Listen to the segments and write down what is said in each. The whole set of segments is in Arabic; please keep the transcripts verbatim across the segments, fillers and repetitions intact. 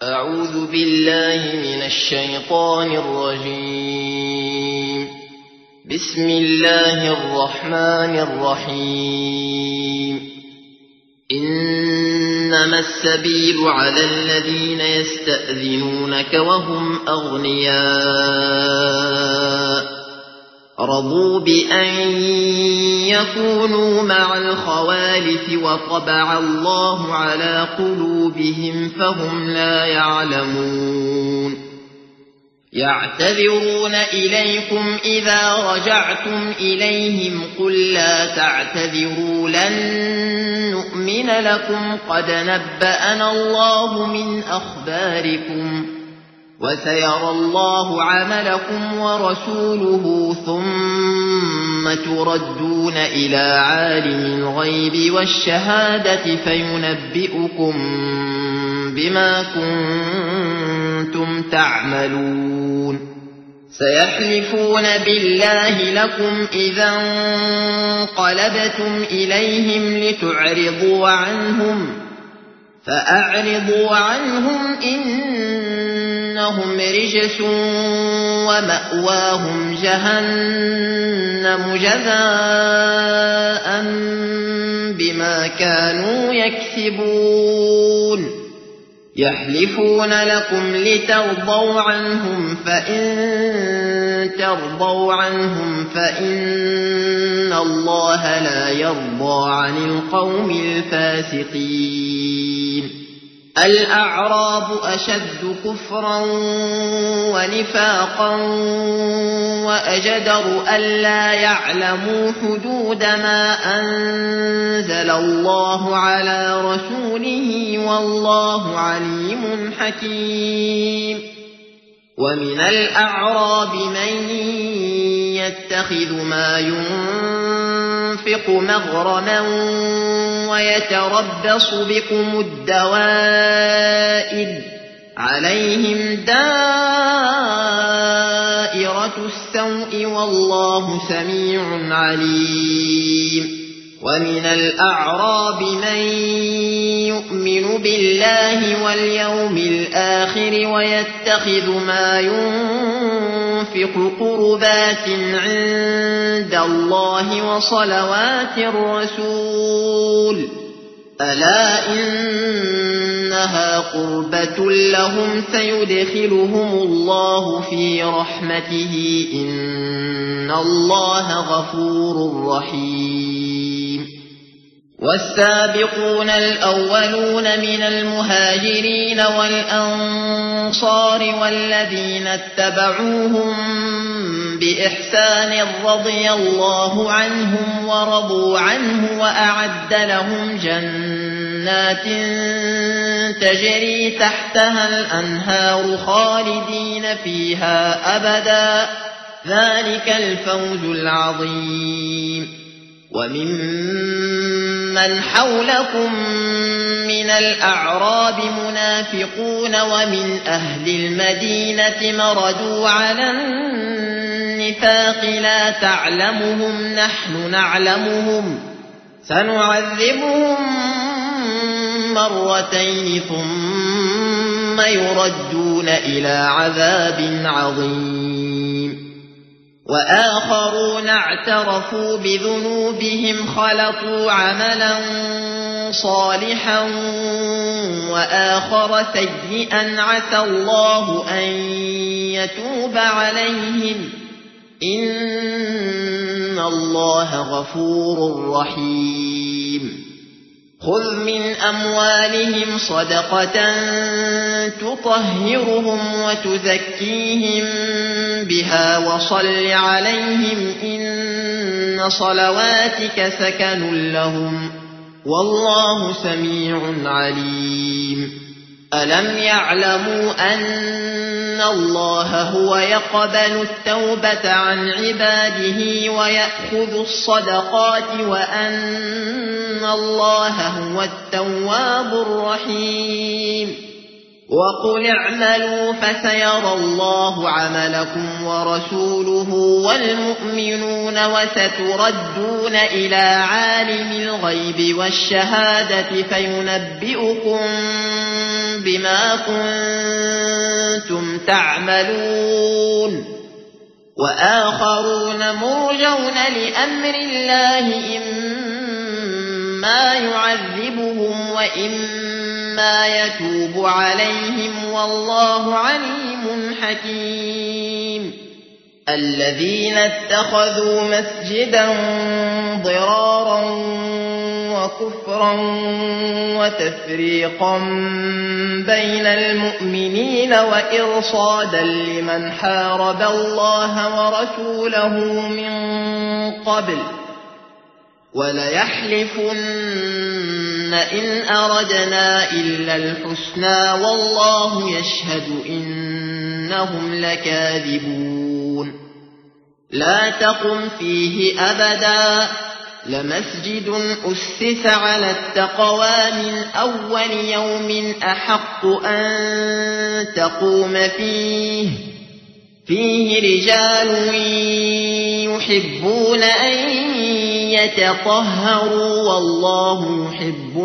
أعوذ بالله من الشيطان الرجيم. بسم الله الرحمن الرحيم. إنما السبيل على الذين يستأذنونك وهم أغنياء رضوا بأن يكونوا مع الخوالف وطبع الله على قلوبهم فهم لا يعلمون. يعتذرون إليكم إذا رجعتم إليهم قل لا تعتذروا لن نؤمن لكم قد نبأنا الله من أخباركم وسيرى الله عملكم ورسوله ثم تردون إلى عالم الغيب والشهادة فينبئكم بما كنتم تعملون. سيحلفون بالله لكم إذا انقلبتم إليهم لتعرضوا عنهم فأعرضوا عنهم إنهم رجس ومأواهم جهنم جزاء بما كانوا يكسبون. يحلفون لكم لترضوا عنهم فإن ترضوا عنهم فإن الله لا يرضى عن القوم الفاسقين. الأعراب أشد كفرا ونفاقا وأجدر ألا يعلموا حدود ما أنزل الله على رسوله والله عليم حكيم. ومن الأعراب من يتخذ ما ينفق مغرما ويتربص بكم الدوائر عليهم دائرة السوء والله سميع عليم. ومن الأعراب من يؤمن بالله واليوم الآخر ويتخذ ما ينفق قربات عند الله وصلوات الرسول ألا إنها قربة لهم سيدخلهم الله في رحمته إن الله غفور رحيم. والسابقون الأولون من المهاجرين والأنصار والذين اتبعوهم بإحسان رضي الله عنهم ورضوا عنه وأعد لهم جنات تجري تحتها الأنهار خالدين فيها أبدا ذلك الفوز العظيم. وممن حولكم من الأعراب منافقون ومن أهل المدينة مردوا على النفاق لا تعلمهم نحن نعلمهم سنعذبهم مرتين ثم يردون إلى عذاب عظيم. وآخرون اعترفوا بذنوبهم خلطوا عملا صالحا وآخر سيئا عسى الله أن يتوب عليهم إن الله غفور رحيم. خذ من أموالهم صدقة تطهرهم وتزكيهم بها وصل عليهم إن صلواتك سكن لهم والله سميع عليم. ألم يعلموا أن الله هو يقبل التوبة عن عباده ويأخذ الصدقات وأن الله هو التواب الرحيم. وقل اعملوا فسيرى الله عملكم ورسوله والمؤمنون وستردون إلى عالم الغيب والشهادة فينبئكم بما كنتم تعملون وآخرون مرجون لأمر الله إما يعذبهم وإما يتوب عليهم والله عليم حكيم الذين اتخذوا مسجدا ضرارا وكفرا وتفريقا بين المؤمنين وإرصادا لمن حارب الله ورسوله من قبل وليحلفن إن أردنا إلا الحسنى والله يشهد إنهم لكاذبون لا تقم فيه أبدا لمسجد أسس على التقوى من أول يوم أحق أن تقوم فيه فيه رجال يحبون أن يتطهروا والله يحب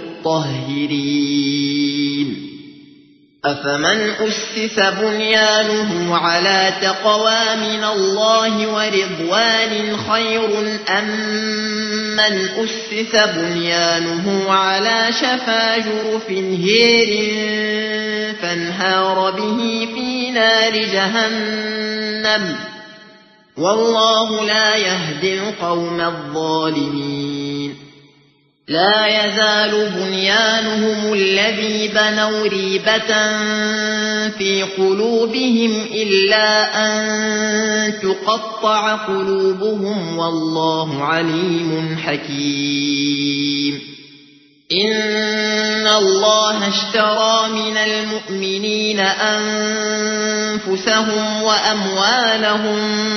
المطهرين أفمن أسس بنيانه على تقوى من الله ورضوان خير أم من أسس بنيانه على شفا جرف هير فانهار به في نار جهنم والله لا يهدي القوم الظالمين لا يزال بنيانهم الذي بنوا ريبة في قلوبهم إلا أن تقطع قلوبهم والله عليم حكيم إن الله اشترى من المؤمنين أنفسهم وأموالهم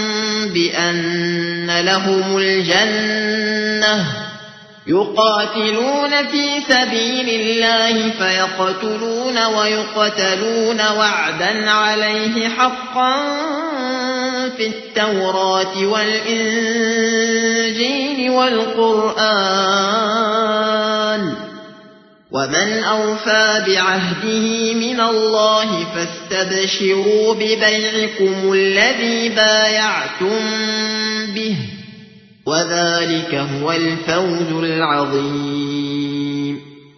بأن لهم الجنة يقاتلون في سبيل الله فيقتلون ويقتلون وعدا عليه حقا في التوراة والإنجيل والقرآن ومن أوفى بعهده من الله فاستبشروا ببيعكم الذي بايعتم به وذلك هو الفوز العظيم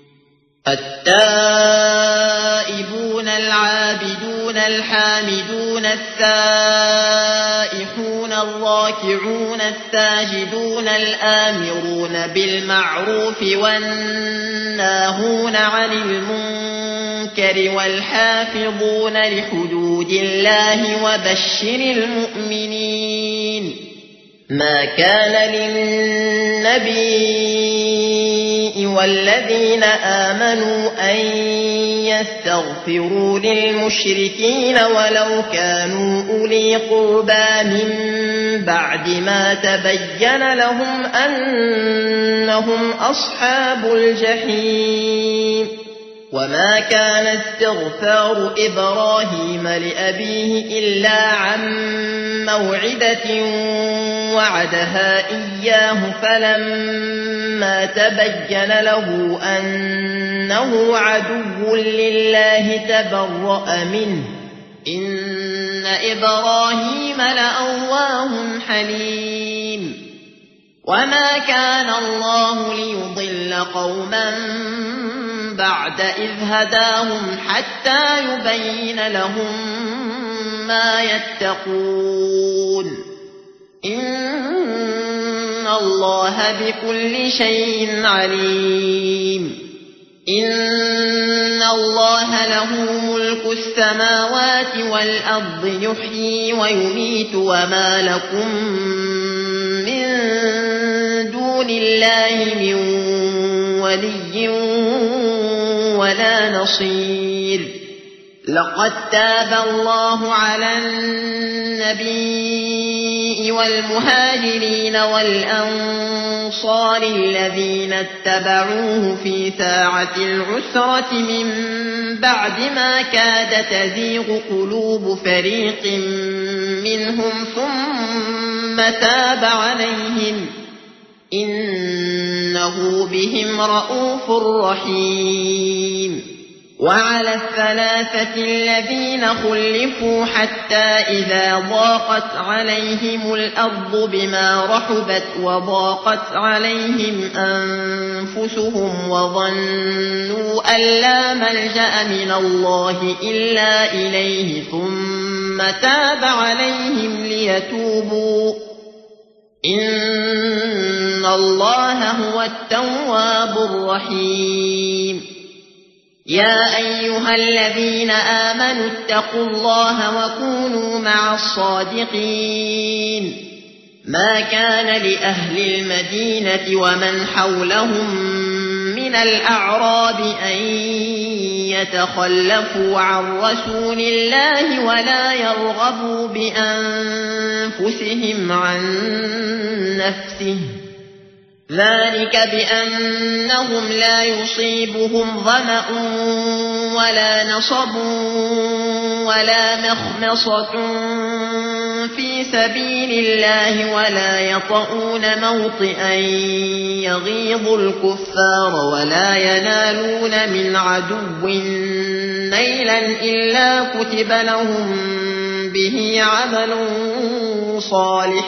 التائبون العابدون الحامدون السائحون الراكعون الساجدون الآمرون بالمعروف والناهون عن المنكر والحافظون لحدود الله وبشر المؤمنين ما كان للنبي والذين آمنوا أن يستغفروا للمشركين ولو كانوا أولي قربى من بعد ما تبين لهم أنهم أصحاب الجحيم وما كان استغفار إبراهيم لأبيه إلا عن موعدة وعدها إياه فلما تبين له أنه عدو لله تبرأ منه إن إبراهيم لأواه حليم وما كان الله ليضل قوما بعد إذ هداهم حتى يبين لهم ما يتقون إن الله بكل شيء عليم إن الله له ملك السماوات والأرض يحيي ويميت وما لكم من دون الله من ولي ولا نصير لقد تاب الله على النبي والمهاجرين والأنصار الذين اتبعوه في ساعة العسرة من بعد ما كاد تزيغ قلوب فريق منهم ثم تاب عليهم إنه بهم رءوف رحيم وعلى الثلاثة الذين خلفوا حتى إذا ضاقت عليهم الأرض بما رحبت وضاقت عليهم أنفسهم وظنوا أن لا ملجأ من الله إلا إليه ثم تاب عليهم ليتوبوا إن الله هو التواب الرحيم. يا أيها الذين آمنوا اتقوا الله وكونوا مع الصادقين. ما كان لأهل المدينة ومن حولهم من الأعراب أن يتخلفوا عن رسول الله ولا يرغبوا بأنفسهم عن نفسه، ذلك بأنهم لا يصيبهم ظمأ ولا نصب ولا مخمصة في سبيل الله ولا يطؤون موطئا يغيظ الكفار ولا ينالون من عدو نيلا إلا كتب لهم به عمل صالح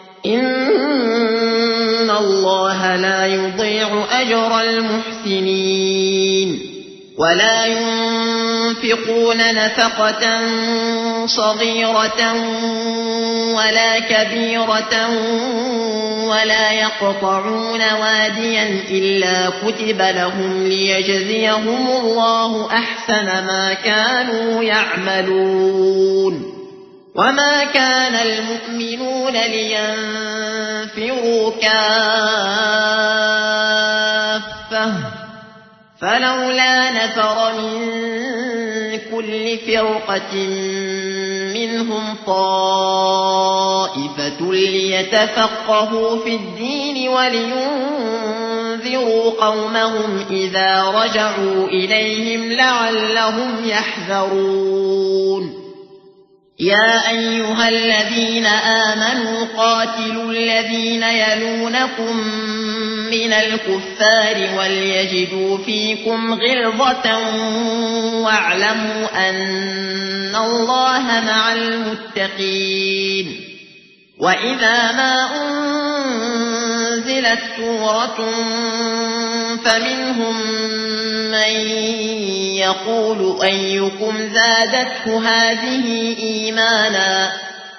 إن الله لا يضيع أجر المحسنين. ولا ينفقون نفقة صغيرة ولا كبيرة ولا يقطعون واديا إلا كتب لهم ليجزيهم الله أحسن ما كانوا يعملون. وما كان المؤمنون لينفروا كافة فلولا نفر من كل فرقة منهم طائفة ليتفقهوا في الدين ولينذروا قومهم إذا رجعوا إليهم لعلهم يحذرون. يا أيها الذين آمنوا قاتلوا الذين يلونكم من الكفار وليجدوا فيكم غلظة واعلموا أن الله مع المتقين. وإذا ما أنزلت سورة فمنهم من يقول أيكم زادته هذه إيمانا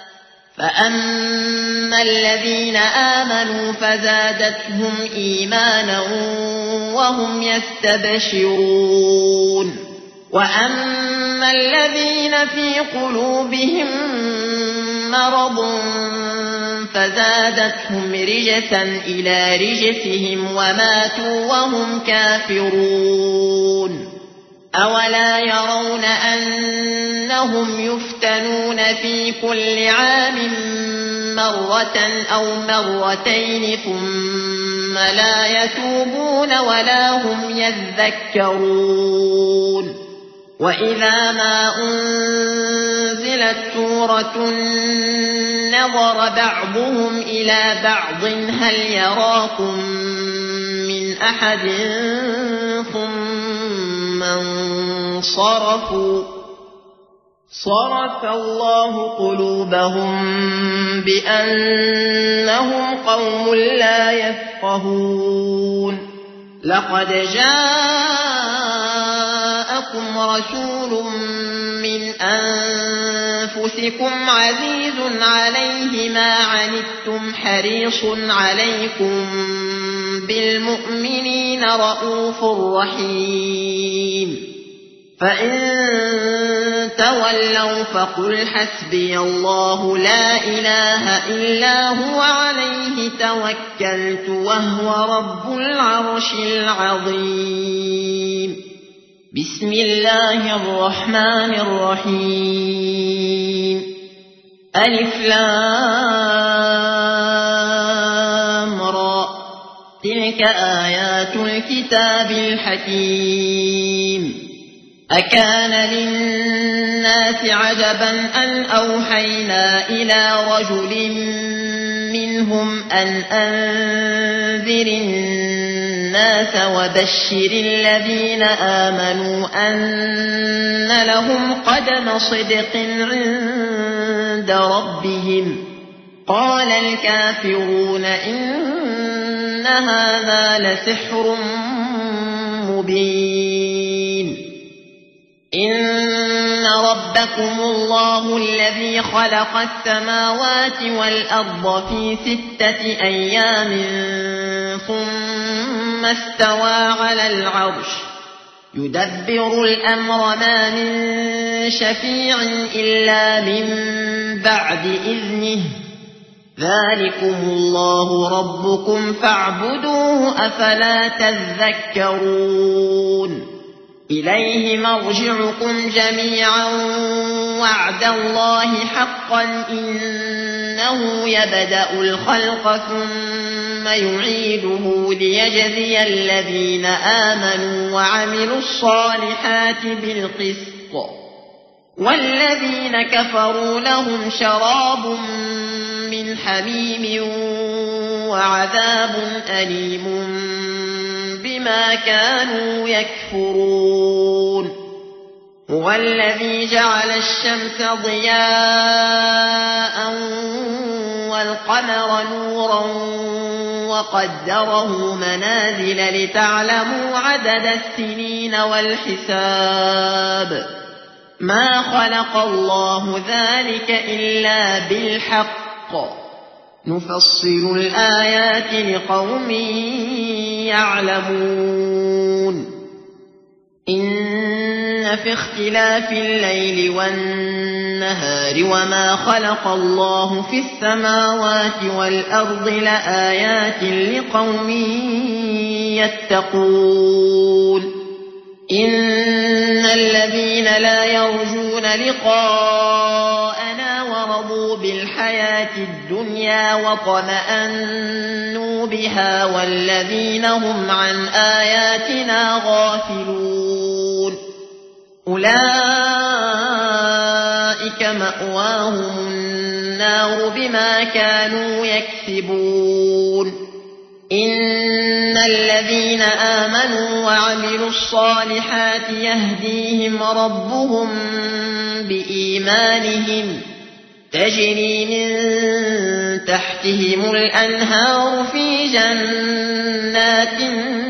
فأما الذين آمنوا فزادتهم إيمانا وهم يستبشرون. وأما الذين في قلوبهم مرض فزادتهم رجسا إلى رجسهم وماتوا وهم كافرون. أولا يرون أنهم يفتنون في كل عام مرة أو مرتين ثم لا يتوبون ولا هم يذكرون. وإذا ما أنزلت سورة نظر بعضهم إلى بعض هل يراكم من أحد ثم انصرفوا صرف الله قلوبهم بأنهم قوم لا يفقهون. لقد جاءكم رسول من أنفسكم عزيز عليه ما عنتم حريص عليكم بالمؤمنين رؤوف رحيم. فإن تولوا فقل حسبي الله لا إله إلا هو عليه توكلت وهو رب العرش العظيم. بسم الله الرحمن الرحيم. ألف لام را تلك آيات الكتاب الحكيم. أكان للناس عجبا أن أوحينا إلى رجل منهم أن أنذر الناس وبشر الذين آمنوا أن لهم قدم صدق عند ربهم قال الكافرون إن هذا لسحر مبين إن ربكم الله الذي خلق السماوات والأرض في ستة أيام ثم استوى على العرش يدبر الأمر ما من شفيع إلا من بعد إذنه ذلكم الله ربكم فاعبدوه أفلا تذكرون إليه مرجعكم جميعا وعد الله حقا إنه يبدأ الخلق ثم يعيده ليجزي الذين آمنوا وعملوا الصالحات بالقسط والذين كفروا لهم شراب من حميم وعذاب أليم بما كانوا يكفرون هو الذي جعل الشمس ضياء والقمر نورا وقدره منازل لتعلموا عدد السنين والحساب ما خلق الله ذلك إلا بالحق نفصل الآيات لقوم يعلمون إن في اختلاف الليل والنهار وما خلق الله في السماوات والأرض لآيات لقوم يتقون إن الذين لا يرجون لقاءنا ورضوا بالحياة الدنيا وطمأنوا بها والذين هم عن آياتنا غافلون أولئك مأواهم النار بما كانوا يكسبون إن الذين آمنوا وعملوا الصالحات يهديهم ربهم بإيمانهم تجري من تحتهم الأنهار في جنات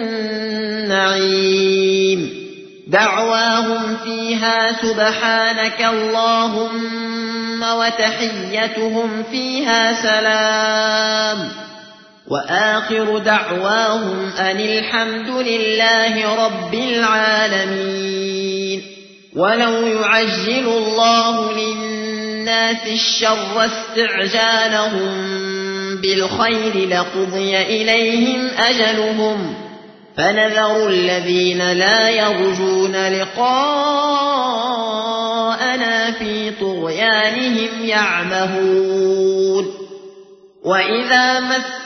النعيم دعواهم فيها سبحانك اللهم وتحيتهم فيها سلام وآخر دعواهم أن الحمد لله رب العالمين ولو يعجل الله للناس الشر استعجالهم بالخير لقضي إليهم أجلهم فنذر الذين لا يرجون لقاءنا في طغيانهم يعمهون وإذا مس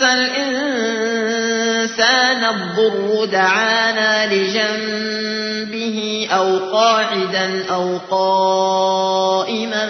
الإنسان الضر دعانا لجنبه أو قاعدا أو قائما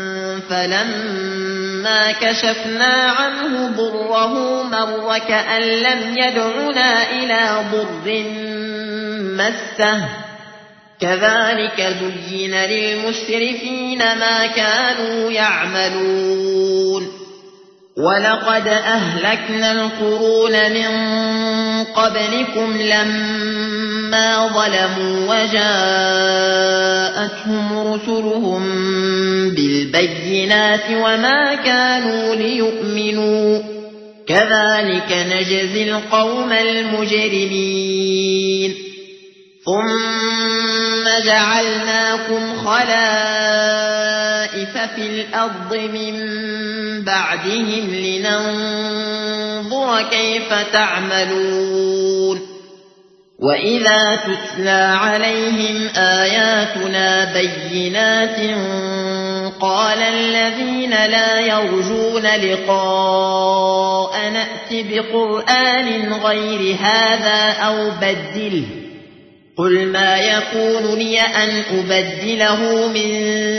فلما كشفنا عنه ضره مر كأن لم يدعنا إلى ضر مسه كذلك زين للمسرفين ما كانوا يعملون ولقد أهلكنا القرون من قبلكم لما ظلموا وجاءتهم رسلهم بالبينات وما كانوا ليؤمنوا كذلك نجزي القوم المجرمين ثم جعلناكم خلائف في الأرض من بعدهم لننظر كيف تعملون وإذا تتلى عليهم آياتنا بينات قال الذين لا يرجون لقاء نأت بقرآن غير هذا أو بدله قل ما يكون لي أن أبدله من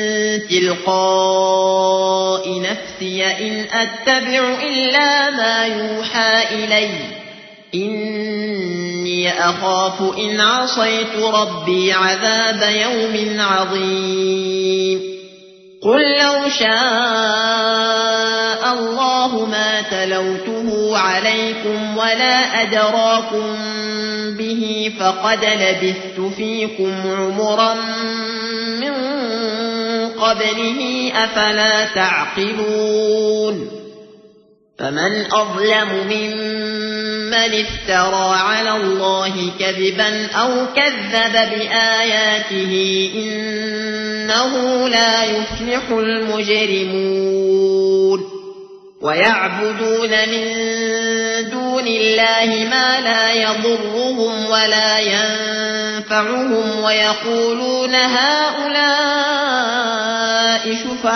تلقاء نفسي إن أتبع إلا ما يوحى إلي إني إني أخاف إن عصيت ربي عذاب يوم عظيم قل لو شاء الله ما تلوته عليكم ولا أدراكم به فقد لبثت فيكم عمرا من قبله أفلا تعقلون فمن أظلم ممن افترى على الله كذبا أو كذب بآياته إنه لا يفلح المجرمون ويعبدون من دون الله ما لا يضرهم ولا ينفعهم ويقولون هؤلاء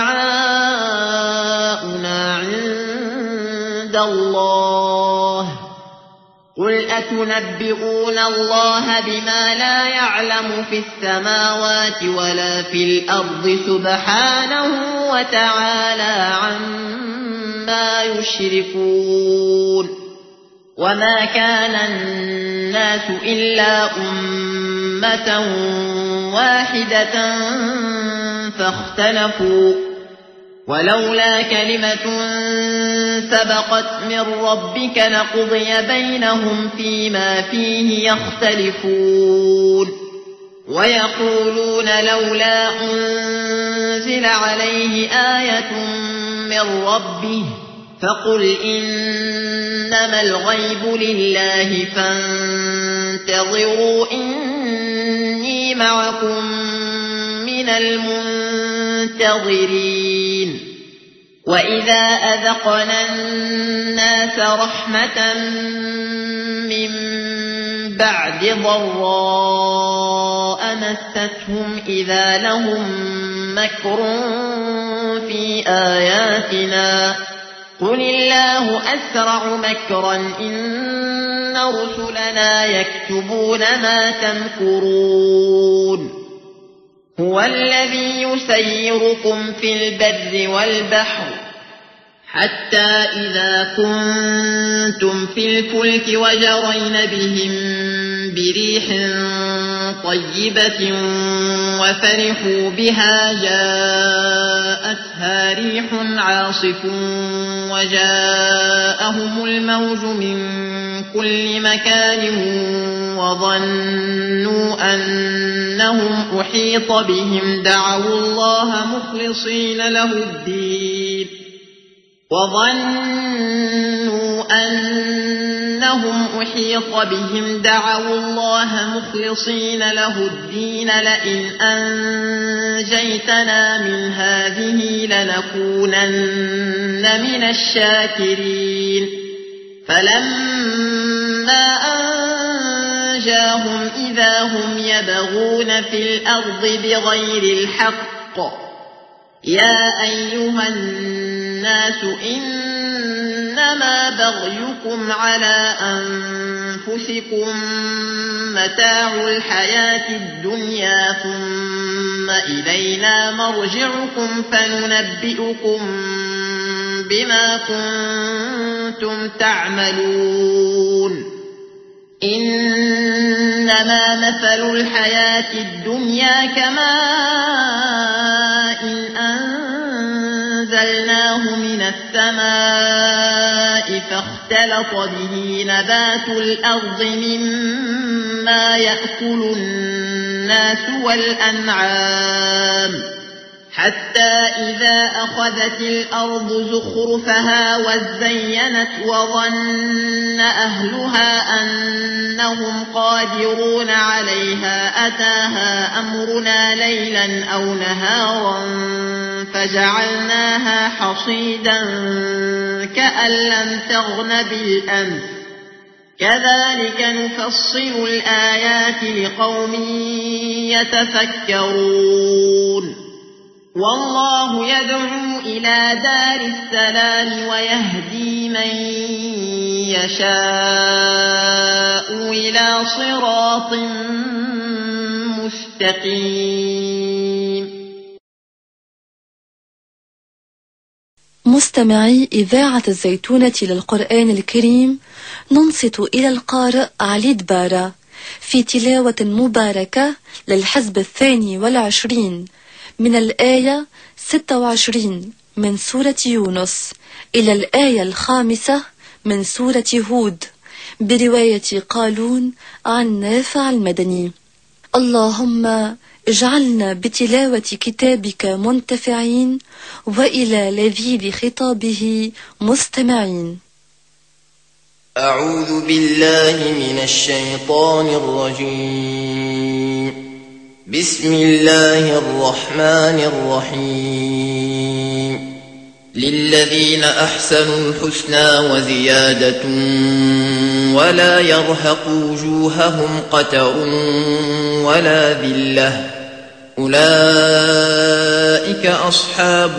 شفعاؤنا عند الله قل أتنبئون الله بما لا يعلم في السماوات ولا في الأرض سبحانه وتعالى عما يشركون وما كان الناس إلا أمة واحدة فاختلفوا ولولا كلمة سبقت من ربك لقضي بينهم فيما فيه يختلفون ويقولون لولا أنزل عليه آية من ربه فقل إنما الغيب لله فانتظروا إني معكم من المنتظرين وإذا أذقنا الناس رحمة من بعد ضراء مستهم إذا لهم مكر في آياتنا قل الله أسرع مكرا إن رسلنا يكتبون ما تمكرون هو الذي يسيركم في البر والبحر حتى إذا كنتم في الفلك وجرين بهم بريح طيبة وفرحوا بها جاءتها ريح عاصف وجاءهم الموج من كل مكان وظنوا أنهم أحيط بهم دعوا الله مخلصين له الدين وظنوا أنهم أحيط بهم دعوا الله مخلصين له الدين لئن أنجيتنا من هذه لنكونن من الشاكرين فلما أنجاهم إذا هم يبغون في الأرض بغير الحق يا أيها الناس إنما بغيكم على أنفسكم متاع الحياة الدنيا ثم إلينا مرجعكم فننبئكم بما كنتم تعملون إنما مثل الحياة الدنيا كماء إن أنزلناه من السماء فاختلط به نبات الأرض مما يأكل الناس والأنعام حتى إذا أخذت الأرض زخرفها وزينت وظن أهلها أنهم قادرون عليها أتاها أمرنا ليلا أو نهارا فجعلناها حصيدا كأن لم تغن بالأمس كذلك نفصل الآيات لقوم يتفكرون والله يدعو إلى دار السلام ويهدي من يشاء إلى صراط مستقيم. مستمعي إذاعة الزيتونة للقرآن الكريم، ننصت إلى القارئ علي دبارة في تلاوة مباركة للحزب الثاني والعشرين من الآية ستة وعشرين من سورة يونس إلى الآية الخامسة من سورة هود برواية قالون عن نافع المدني. اللهم اجعلنا بتلاوة كتابك منتفعين وإلى لذيذ خطابه مستمعين. أعوذ بالله من الشيطان الرجيم. بسم الله الرحمن الرحيم. للذين أحسنوا الحسنى وزيادة ولا يرهق وجوههم قتر ولا ذلة أولئك أصحاب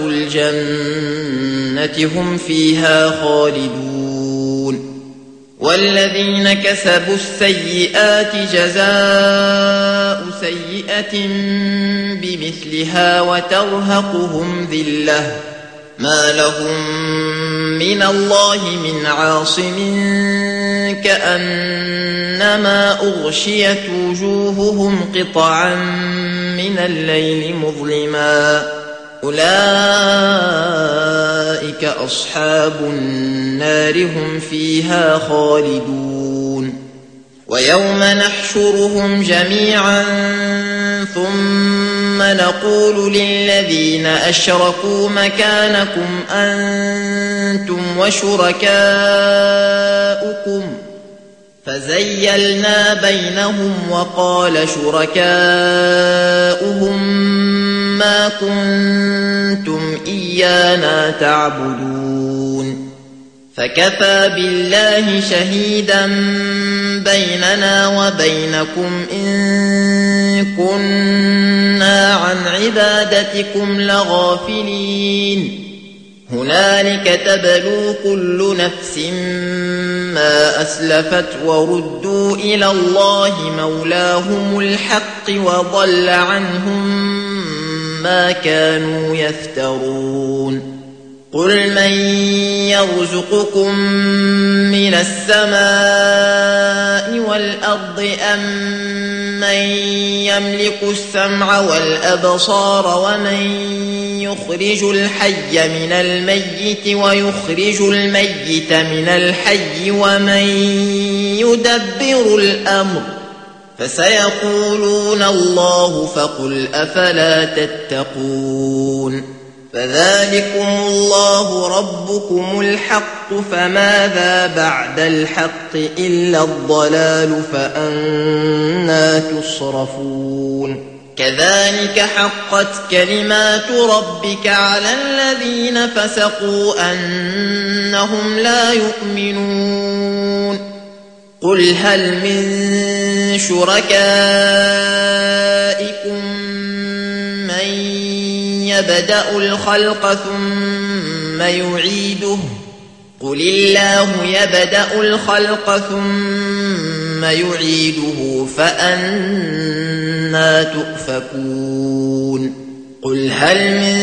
الجنة هم فيها خالدون. والذين كسبوا السيئات جزاء سيئة بمثلها وترهقهم ذلة ما لهم من الله من عاصم كأنما أغشيت وجوههم قطعا من الليل مظلما أولئك أصحاب النار هم فيها خالدون. ويوم نحشرهم جميعا ثم نقول للذين أشركوا مكانكم أنتم وشركاؤكم فزيلنا بينهم وقال شركاؤهم ما كنتم إيانا تعبدون فكفى بالله شهيدا بيننا وبينكم إن كنا عن عبادتكم لغافلين. هنالك تبلو كل نفس ما أسلفت وردوا إلى الله مولاهم الحق وضل عنهم ما كانوا يفترون. قل من يرزقكم من السماء والأرض أم من يملك السمع والأبصار ومن يخرج الحي من الميت ويخرج الميت من الحي ومن يدبر الأمر فسيقولون الله فقل أفلا تتقون. فذلكم الله ربكم الحق فماذا بعد الحق إلا الضلال فأنى تصرفون. كذلك حقت كلمات ربك على الذين فسقوا أنهم لا يؤمنون. قل هل من شركائكم من يبدأ الخلق ثم يعيده قل الله يبدأ الخلق ثم يعيده فأنى تؤفكون. قل هل من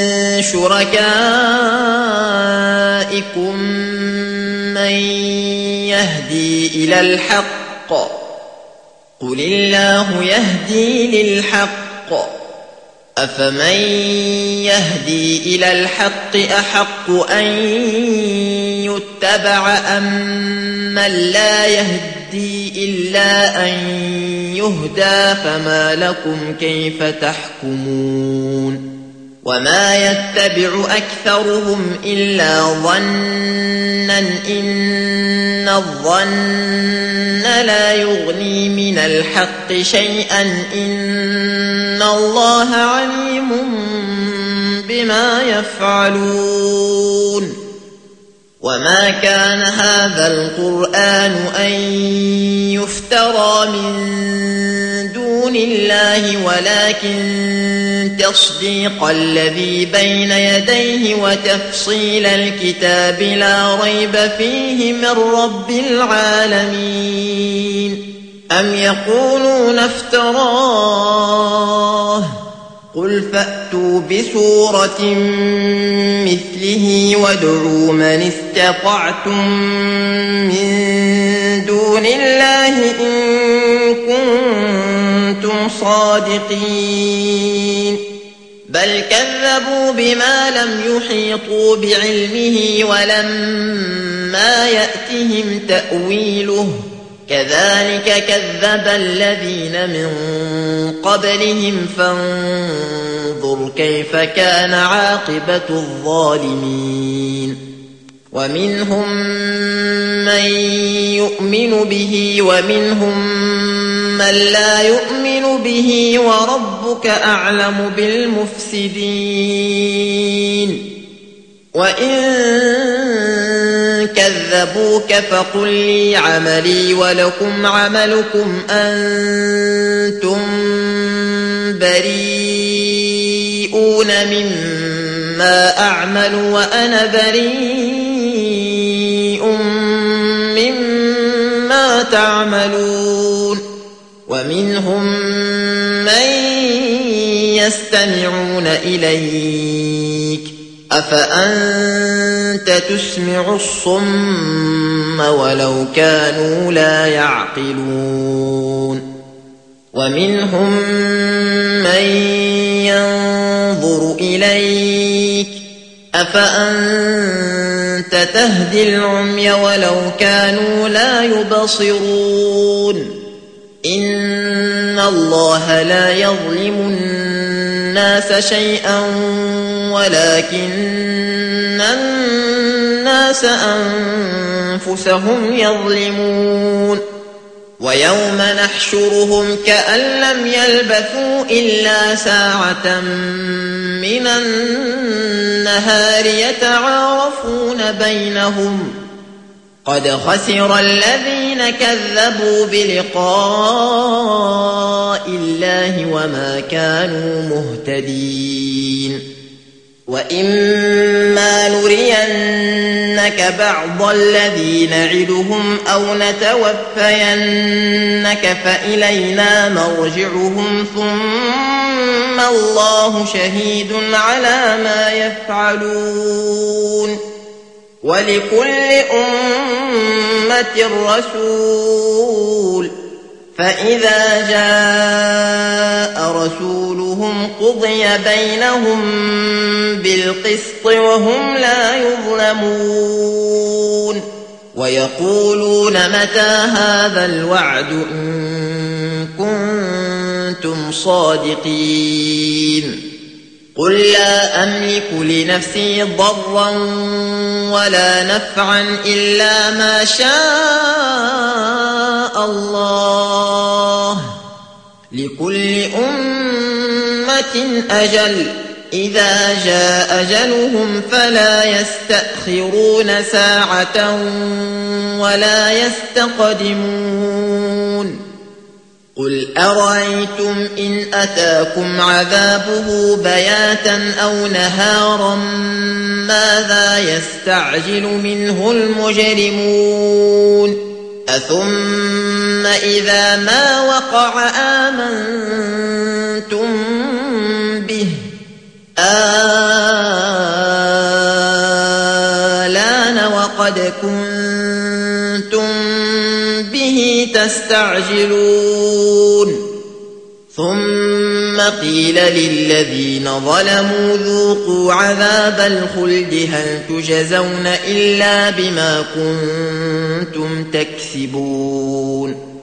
شركائكم من يهدي إلى الحق قل الله يهدي للحق أفمن يهدي إلى الحق أحق أن يتبع أم من لا يهدي إلا أن يهدى فما لكم كيف تحكمون. وما يتبع أكثرهم إلا ظنا إن الظن لا يغني من الحق شيئا إن الله عليم بما يفعلون. وما كان هذا القرآن أن يفترى من دون الله ولكن تصديق الذي بين يديه وتفصيل الكتاب لا ريب فيه من رب العالمين. أم يقولون افتراه قل فأتوا بسورة مثله وادعوا من استطعتم من دون الله إن كنتم صادقين بل كذبوا بما لم يحيطوا بعلمه ولما يأتهم تأويله كذلك كذب الذين من قبلهم فانظر كيف كان عاقبة الظالمين ومنهم من يؤمن به ومنهم من لا يؤمن به وربك أعلم بالمفسدين وإن كذبوك فقل لي عملي ولكم عملكم أنتم بريئون مما أعمل وأنا بريء مما تعملون ومنهم من يستمعون إليك أفأنت تسمع الصم ولو كانوا لا يعقلون ومنهم من ينظر إليك أفأنت تهدي العمي ولو كانوا لا يبصرون إن الله لا يظلم الناس شيئا ولكن الناس أنفسهم يظلمون ويوم نحشرهم كأن لم يلبثوا إلا ساعة من النهار يتعارفون بينهم قد خسر الذين كذبوا بلقاء الله وما كانوا مهتدين وإما نرينك بعض الذي نعدهم أو نتوفينك فإلينا مرجعهم ثم الله شهيد على ما يفعلون ولكل أمة رسول فإذا جاء رسولهم قضي بينهم بالقسط وهم لا يظلمون ويقولون متى هذا الوعد إن كنتم صادقين قل لا أملك لنفسي ضرا ولا نفعا إلا ما شاء الله لكل أمة أجل إذا جاء أجلهم فلا يستأخرون ساعة ولا يستقدمون قل أرأيتم إن أتاكم عذابه بياتا أو نهارا ماذا يستعجل منه المجرمون أثم إذا ما وقع آمنتم به آلان وقد كنتم به تستعجلون ثم قيل للذين ظلموا ذوقوا عذاب الخلد هل تجزون إلا بما كنتم تكسبون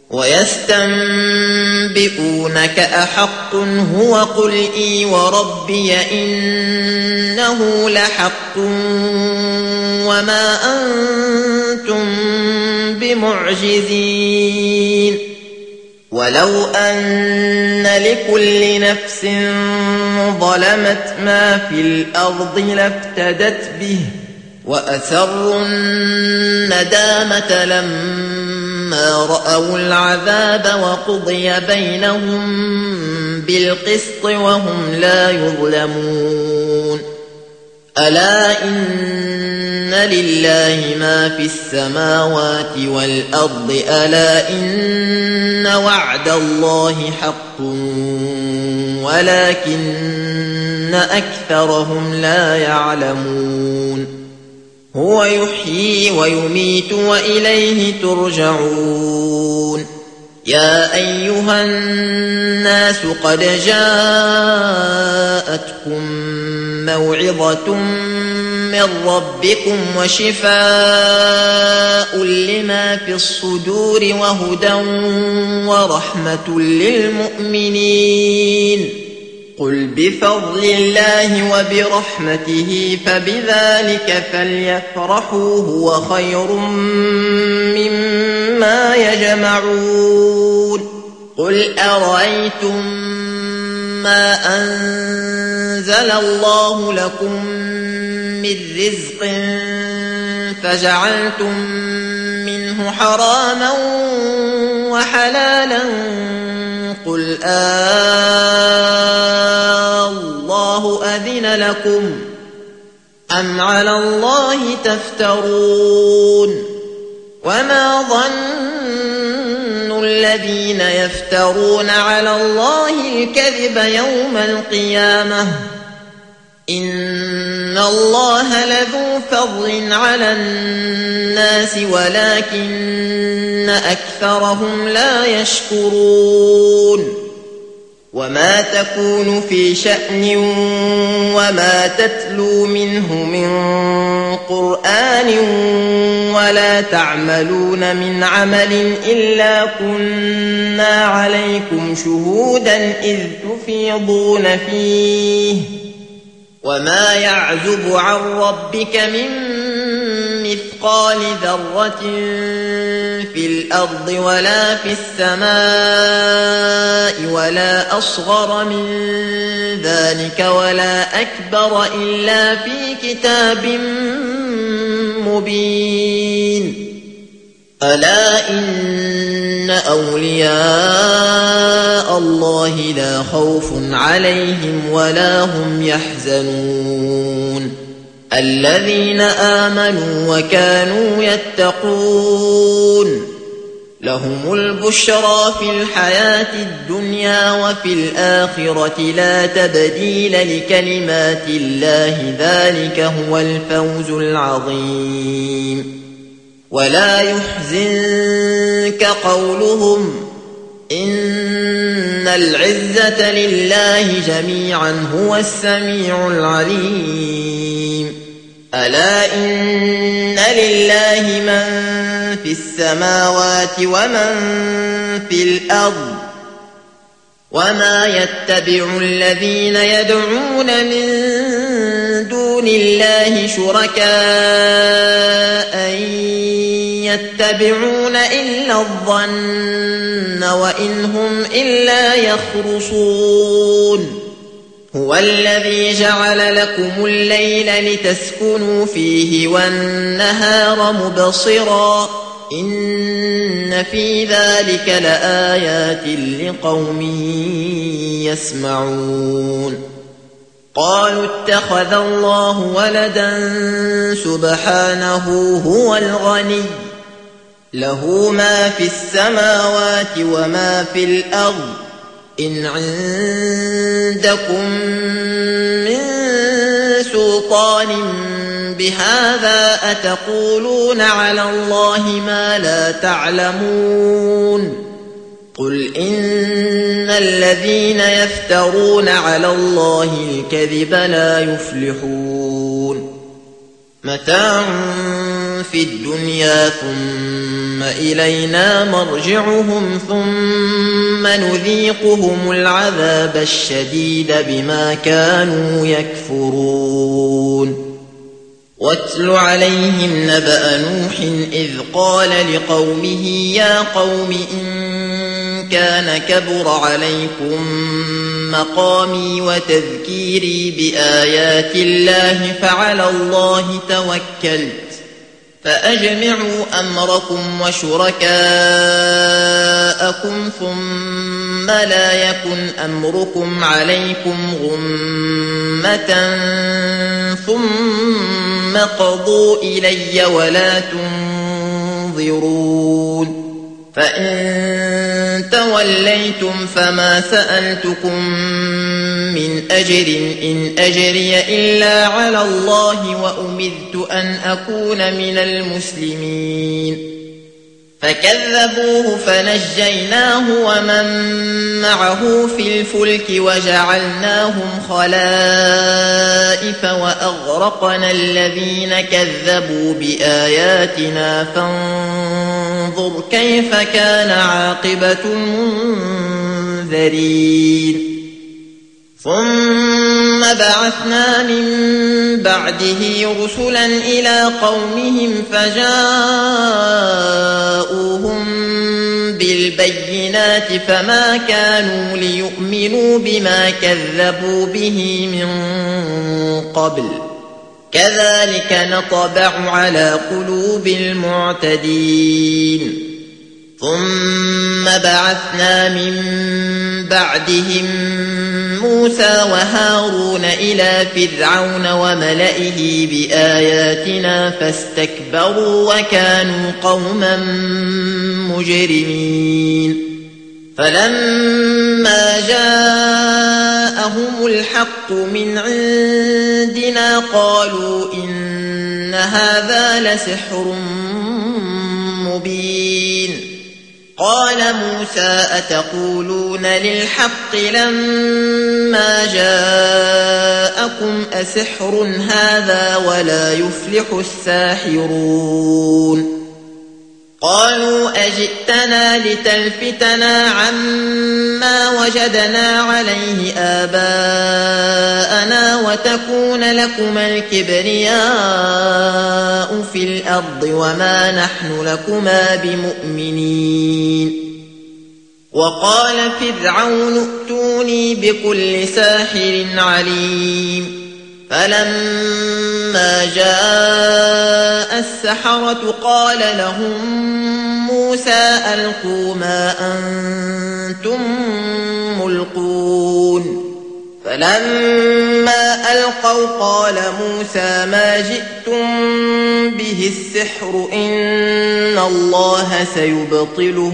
ويستنبئونك أحق هو قل إي وربي إنه لحق وما أنتم بمعجزين ولو أن لكل نفس ظلمت ما في الأرض لافتدت به وأسروا الندامة لما رأوا العذاب وقضي بينهم بالقسط وهم لا يظلمون ألا إن لله ما في السماوات والأرض ألا إن وعد الله حق ولكن أكثرهم لا يعلمون هو يحيي ويميت وإليه ترجعون يا أيها الناس قد جاءتكم موعظة من ربكم وشفاء لما في الصدور وهدى ورحمة للمؤمنين قل بفضل الله وبرحمته فبذلك فليفرحوا هو خير مما يجمعون قل أرأيتم ما أنزل الله لكم من رزق فجعلتم منه حراما وحلالا قل آه الله أذن لكم أم على الله تفترون وما ظن الذين يفترون على الله الكذب يوم القيامة إن الله لذو فضل على الناس ولكن أكثرهم لا يشكرون وما تكون في شأن وما تتلو منه من قرآن ولا تعملون من عمل إلا كنا عليكم شهودا إذ تفيضون فيه وما يعزب عن ربك من مثقال ذرة في الأرض ولا في السماء ولا أصغر من ذلك ولا أكبر إلا في كتاب مبين ألا إن أولياء الله لا خوف عليهم ولا هم يحزنون الذين آمنوا وكانوا يتقون لهم البشرى في الحياة الدنيا وفي الآخرة لا تبديل لكلمات الله ذلك هو الفوز العظيم ولا يحزنك قولهم إن العزة لله جميعا هو السميع العليم ألا إن لله من في السماوات ومن في الأرض وما يتبع الذين يدعون من دون الله شركاء يتبعون إلا الظن وإن هم إلا يخرصون هو الذي جعل لكم الليل لتسكنوا فيه والنهار مبصرا إن في ذلك لآيات لقوم يسمعون قالوا اتخذ الله ولدا سبحانه هو الغني له ما في السماوات وما في الأرض إن عندكم من سلطان بهذا أتقولون على الله ما لا تعلمون قل إن الذين يفترون على الله الكذب لا يفلحون متاع في الدنيا ثم إلينا مرجعهم ثم نذيقهم العذاب الشديد بما كانوا يكفرون واتل عليهم نبأ نوح إذ قال لقومه يا قوم إن كان كبر عليكم مقامي وتذكيري بآيات الله فعلى الله توكلت فأجمعوا أمركم وشركاءكم ثم لا يكن أمركم عليكم غمة ثم قضوا إلي ولا تنظرون فإن توليتم فما سألتكم من أجر إن أجري إلا على الله وأمرت أن أكون من المسلمين فكذبوه فنجيناه ومن معه في الفلك وجعلناهم خلائف وأغرقنا الذين كذبوا بآياتنا فانظر كيف كان عاقبة المنذرين ثم بعثنا من بعده رسلا إلى قومهم فجاءوهم بالبينات فما كانوا ليؤمنوا بما كذبوا به من قبل كذلك نطبع على قلوب المعتدين ثم بعثنا من بعدهم موسى وهارون إلى فرعون وملئه بآياتنا فاستكبروا وكانوا قوما مجرمين فلما جاءهم الحق من عندنا قالوا إن هذا لسحر مبين قال موسى أتقولون للحق لما جاءكم أسحر هذا ولا يفلح الساحرون قالوا أجئتنا لتلفتنا عما وجدنا عليه آباءنا وتكون لكما الكبرياء في الأرض وما نحن لكما بمؤمنين وقال فرعون ائتوني بكل ساحر عليم فلما جاء السحرة قال لهم موسى ألقوا ما أنتم ملقون فلما ألقوا قال موسى ما جئتم به السحر إن الله سيبطله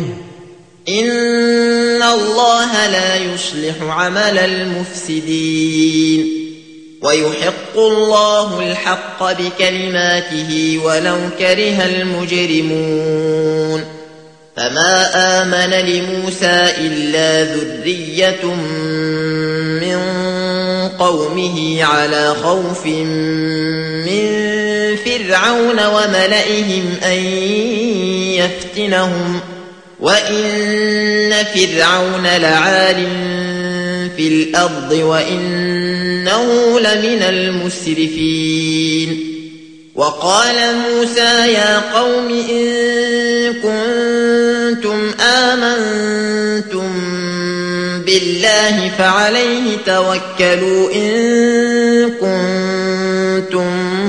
إن الله لا يصلح عمل المفسدين ويحق الله الحق بكلماته ولو كره المجرمون فما آمن لموسى إلا ذرية من قومه على خوف من فرعون وملئهم أن يفتنهم وإن فرعون لعال في الأرض وإنه لمن المسرفين وقال موسى يا قوم إن كنتم آمنتم بالله فعليه توكلوا إن كنتم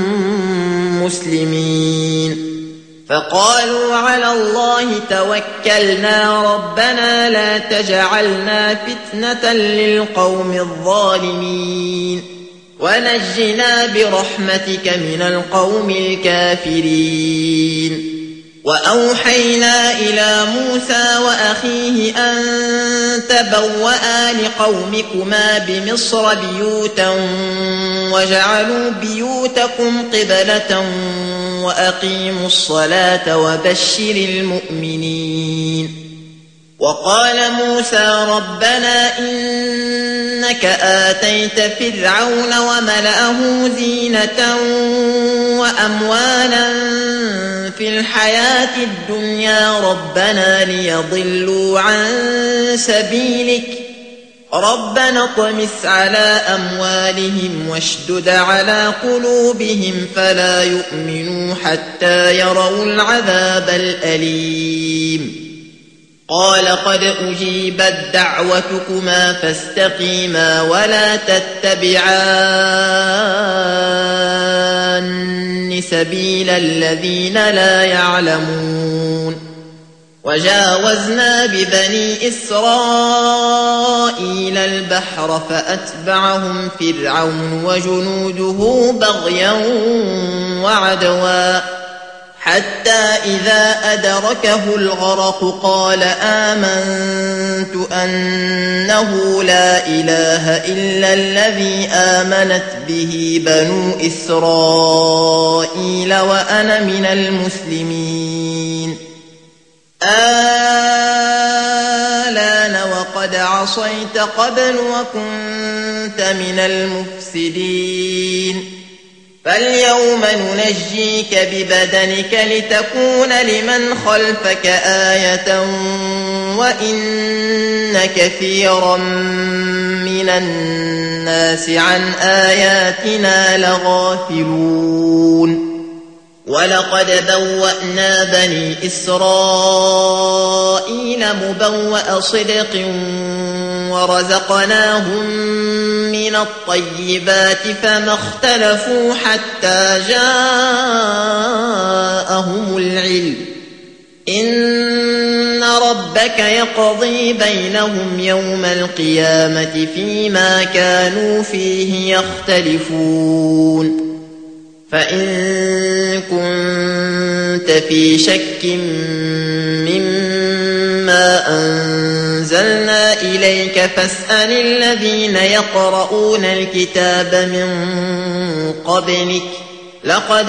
مسلمين فقالوا على الله توكلنا ربنا لا تجعلنا فتنة للقوم الظالمين ونجنا برحمتك من القوم الكافرين وأوحينا إلى موسى وأخيه أن تبوأ لقومكما بمصر بيوتا وجعلوا بيوتكم قبلة وأقيموا الصلاة وبشر المؤمنين وقال موسى ربنا إنك آتيت فرعون وملأه زينة وأموالا في الحياة الدنيا ربنا ليضلوا عن سبيلك ربنا اطمس على أموالهم واشدد على قلوبهم فلا يؤمنوا حتى يروا العذاب الأليم قال قد أجيبت دعوتكما فاستقيما ولا تتبعان سبيل الذين لا يعلمون وجاوزنا ببني إسرائيل البحر فأتبعهم فرعون وجنوده بغيا وعدوا حتى إذا أدركه الغرق قال آمنت أنه لا إله إلا الذي آمنت به بنو إسرائيل وأنا من المسلمين. آلان وقد عصيت قبل وكنت من المفسدين. فاليوم ننجيك ببدنك لتكون لمن خلفك آية وإن كثيرا من الناس عن آياتنا لغافلون. ولقد بوأنا بني إسرائيل مبوأ صدق ورزقناهم من الطيبات فما اختلفوا حتى جاءهم العلم. إن ربك يقضي بينهم يوم القيامة فيما كانوا فيه يختلفون. فإن كنت في شك مما أنزلنا إليك فاسأل الذين يقرؤون الكتاب من قبلك لقد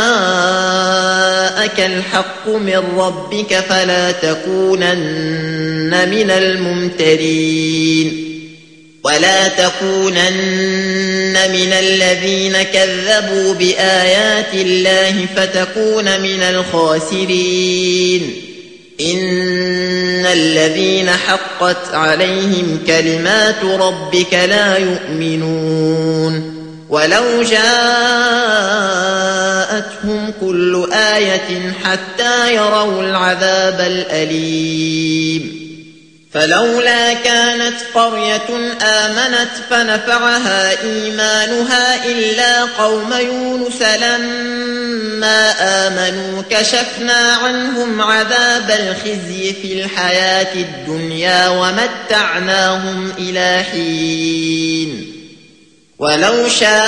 جاءك الحق من ربك فلا تكونن من الممترين. ولا تكونن من الذين كذبوا بآيات الله فتكون من الخاسرين. إن الذين حقت عليهم كلمات ربك لا يؤمنون. ولو جاءتهم كل آية حتى يروا العذاب الأليم. فلولا كانت قرية آمنت فنفعها إيمانها إلا قوم يونس لما آمنوا كشفنا عنهم عذاب الخزي في الحياة الدنيا ومتعناهم إلى حين. ولو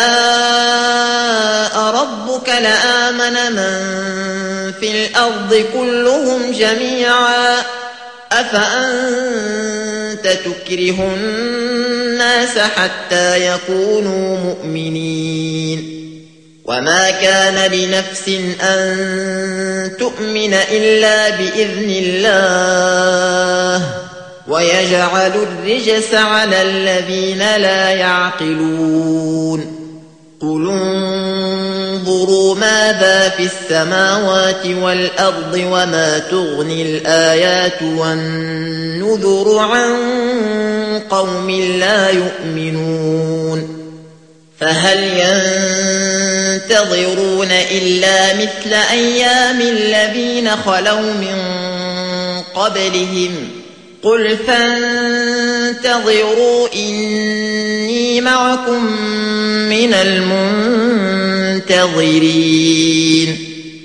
شاء ربك لآمن من في الأرض كلهم جميعا أفأنت تكره الناس حتى يكونوا مؤمنين. وما كان لنفس أن تؤمن إلا بإذن الله ويجعل الرجس على الذين لا يعقلون. قل انظروا ماذا في السماوات والأرض وما تغني الآيات والنذر عن قوم لا يؤمنون. فهل ينتظرون إلا مثل أيام الذين خلوا من قبلهم قل فانتظروا إني معكم من المنتظرين.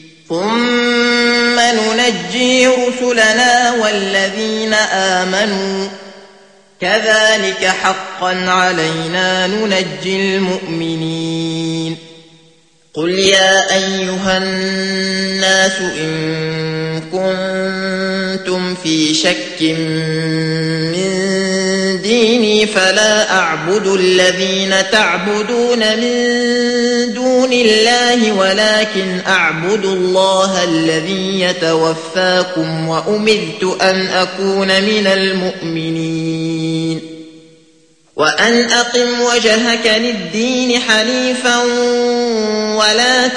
ثم ننجي رسلنا والذين آمنوا كذلك حقا علينا ننجي المؤمنين. قل يا أيها الناس إن كنتم في شك من ديني فلا أعبد الذين تعبدون من دون الله ولكن أعبد الله الذي يتوفاكم وأمرت أن أكون من المؤمنين. وأن أقم وجهك للدين حنيفا ولا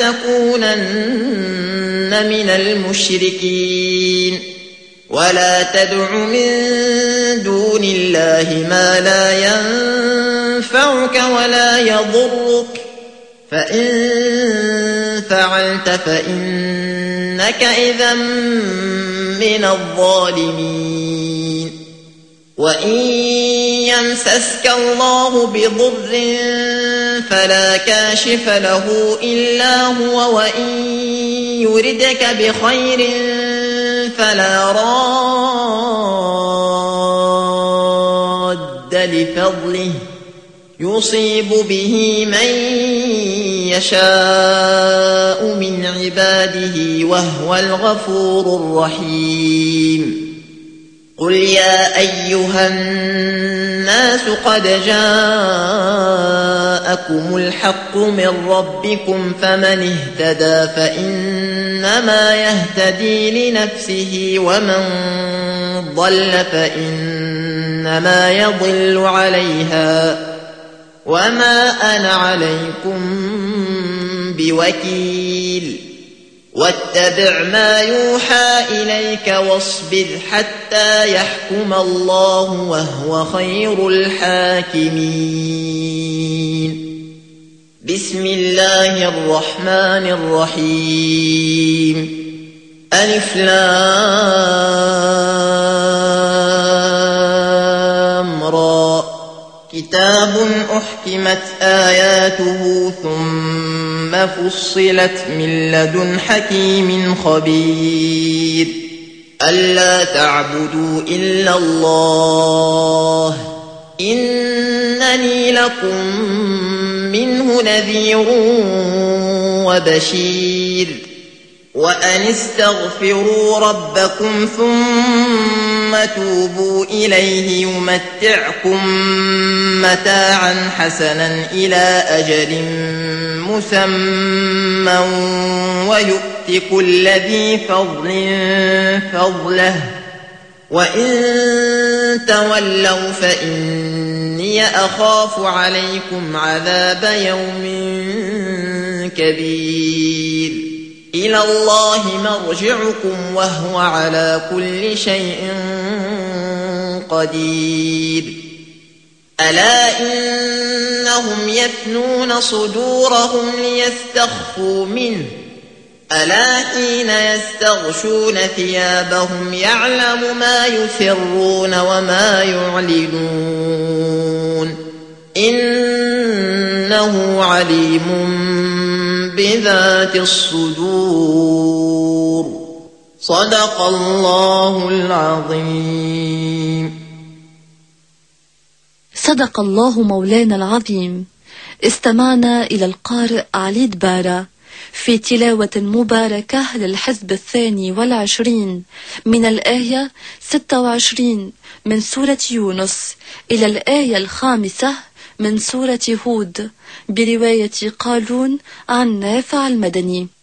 تكونن من المشركين. ولا تدع من دون الله ما لا ينفعك ولا يضرك فإن فعلت فإنك إذا من الظالمين. وإن يمسسك الله بضر فلا كاشف له إلا هو وإن يردك بخير فلا راد لفضله يصيب به من يشاء من عباده وهو الغفور الرحيم. قل يا أيها الناس قد جاءكم الحق من ربكم فمن اهتدى فإنما يهتدي لنفسه ومن ضل فإنما يضل عليها وما أنا عليكم بوكيل. واتبع ما يوحى إليك واصبر حتى يحكم الله وهو خير الحاكمين. بسم الله الرحمن الرحيم. ألف لام را كتاب أحكمت آياته ثم فصلت من لدن حكيم خبير. ألا تعبدوا إلا الله إنني لكم منه نذير وبشير. وأن استغفروا ربكم ثم توبوا إليه يمتعكم متاعا حسنا إلى أجل مسمى ويؤت كل ذي فضل فضله وإن تولوا فإني أخاف عليكم عذاب يوم كبير. إلى الله مرجعكم وهو على كل شيء قدير. ألا إنهم يثنون صدورهم ليستخفوا منه ألا حين يستغشون ثيابهم يعلم ما يسرون وما يعلنون إنه عليم بذات الصدور. صدق الله العظيم. صدق الله مولانا العظيم. استمعنا إلى القارئ علي دبارة في تلاوة مباركة للحزب الثاني والعشرين من الآية ستة وعشرين من سورة يونس إلى الآية الخامسة من سورة هود برواية قالون عن نافع المدني.